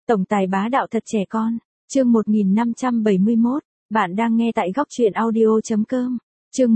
Tổng tài bá đạo thật trẻ con. Chương 1571, bạn đang nghe tại góc truyện audio.com. Chương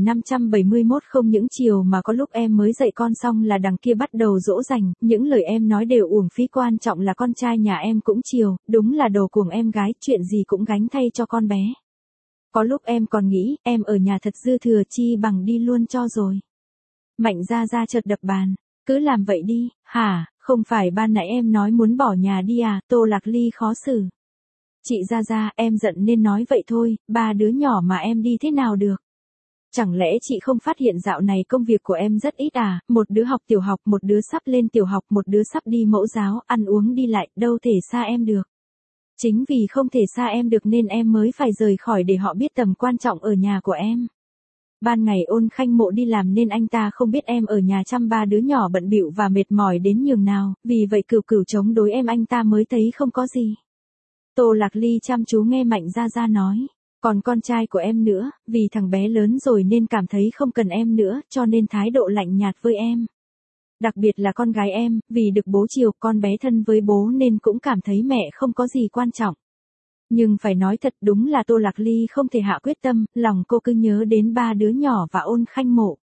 1571 không những chiều mà có lúc em mới dạy con xong là đằng kia bắt đầu dỗ dành, những lời em nói đều uổng phí, quan trọng là con trai nhà em cũng chiều, đúng là đồ cuồng em gái, chuyện gì cũng gánh thay cho con bé. Có lúc em còn nghĩ, em ở nhà thật dư thừa, chi bằng đi luôn cho rồi. Mạnh Gia Gia chợt đập bàn, cứ làm vậy đi, hả, không phải ban nãy em nói muốn bỏ nhà đi à? Tô Lạc Ly khó xử. Chị Gia Gia, em giận nên nói vậy thôi, ba đứa nhỏ mà em đi thế nào được? Chẳng lẽ chị không phát hiện dạo này công việc của em rất ít à, một đứa học tiểu học, một đứa sắp lên tiểu học, một đứa sắp đi mẫu giáo, ăn uống đi lại, đâu thể xa em được. Chính vì không thể xa em được nên em mới phải rời khỏi để họ biết tầm quan trọng ở nhà của em. Ban ngày Ôn Khanh Mộ đi làm nên anh ta không biết em ở nhà chăm ba đứa nhỏ bận bịu và mệt mỏi đến nhường nào, vì vậy Cửu Cửu chống đối em anh ta mới thấy không có gì. Tô Lạc Ly chăm chú nghe Mạnh Gia Gia nói, còn con trai của em nữa, vì thằng bé lớn rồi nên cảm thấy không cần em nữa, cho nên thái độ lạnh nhạt với em. Đặc biệt là con gái em, vì được bố chiều, con bé thân với bố nên cũng cảm thấy mẹ không có gì quan trọng. Nhưng phải nói thật, đúng là Tô Lạc Ly không thể hạ quyết tâm, lòng cô cứ nhớ đến ba đứa nhỏ và Ôn Khanh Mộ.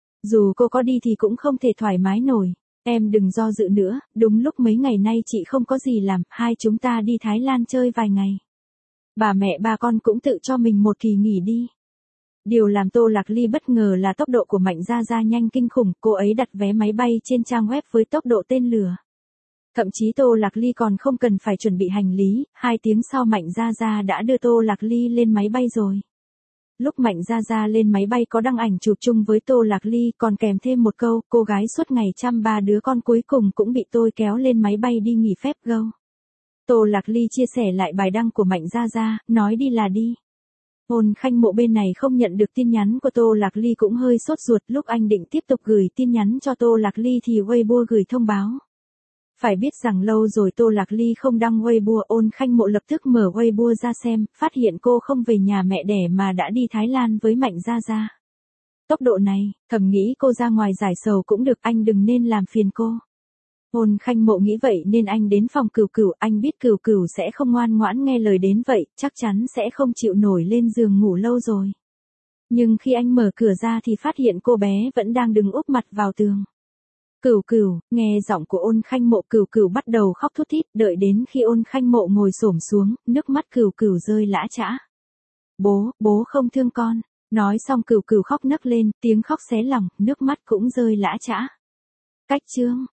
Dù cô có đi thì cũng không thể thoải mái nổi. Em đừng do dự nữa, đúng lúc mấy ngày nay chị không có gì làm, hai chúng ta đi Thái Lan chơi vài ngày. Bà mẹ ba con cũng tự cho mình một kỳ nghỉ đi. Điều làm Tô Lạc Ly bất ngờ là tốc độ của Mạnh Gia Gia nhanh kinh khủng, cô ấy đặt vé máy bay trên trang web với tốc độ tên lửa. Thậm chí Tô Lạc Ly còn không cần phải chuẩn bị hành lý, 2 tiếng sau Mạnh Gia Gia đã đưa Tô Lạc Ly lên máy bay rồi. Lúc Mạnh Gia Gia lên máy bay có đăng ảnh chụp chung với Tô Lạc Ly, còn kèm thêm một câu, cô gái suốt ngày chăm ba đứa con cuối cùng cũng bị tôi kéo lên máy bay đi nghỉ phép go. Tô Lạc Ly chia sẻ lại bài đăng của Mạnh Gia Gia, nói đi là đi. Ôn Khanh Mộ bên này không nhận được tin nhắn của Tô Lạc Ly cũng hơi sốt ruột, lúc anh định tiếp tục gửi tin nhắn cho Tô Lạc Ly thì Weibo gửi thông báo. Phải biết rằng lâu rồi Tô Lạc Ly không đăng Weibo, Ôn Khanh Mộ lập tức mở Weibo ra xem, phát hiện cô không về nhà mẹ đẻ mà đã đi Thái Lan với Mạnh Gia Gia. Tốc độ này, thầm nghĩ cô ra ngoài giải sầu cũng được, anh đừng nên làm phiền cô. Ôn Khanh Mộ nghĩ vậy nên anh đến phòng Cửu Cửu, anh biết Cửu Cửu sẽ không ngoan ngoãn nghe lời đến vậy, chắc chắn sẽ không chịu nổi lên giường ngủ lâu rồi. Nhưng khi anh mở cửa ra thì phát hiện cô bé vẫn đang đứng úp mặt vào tường. Cửu Cửu, nghe giọng của Ôn Khanh Mộ, Cửu Cửu bắt đầu khóc thút thít, đợi đến khi Ôn Khanh Mộ ngồi xổm xuống, nước mắt Cửu Cửu rơi lã chã. Bố không thương con. Nói xong Cửu Cửu khóc nấc lên, tiếng khóc xé lòng, nước mắt cũng rơi lã chã. Cách chương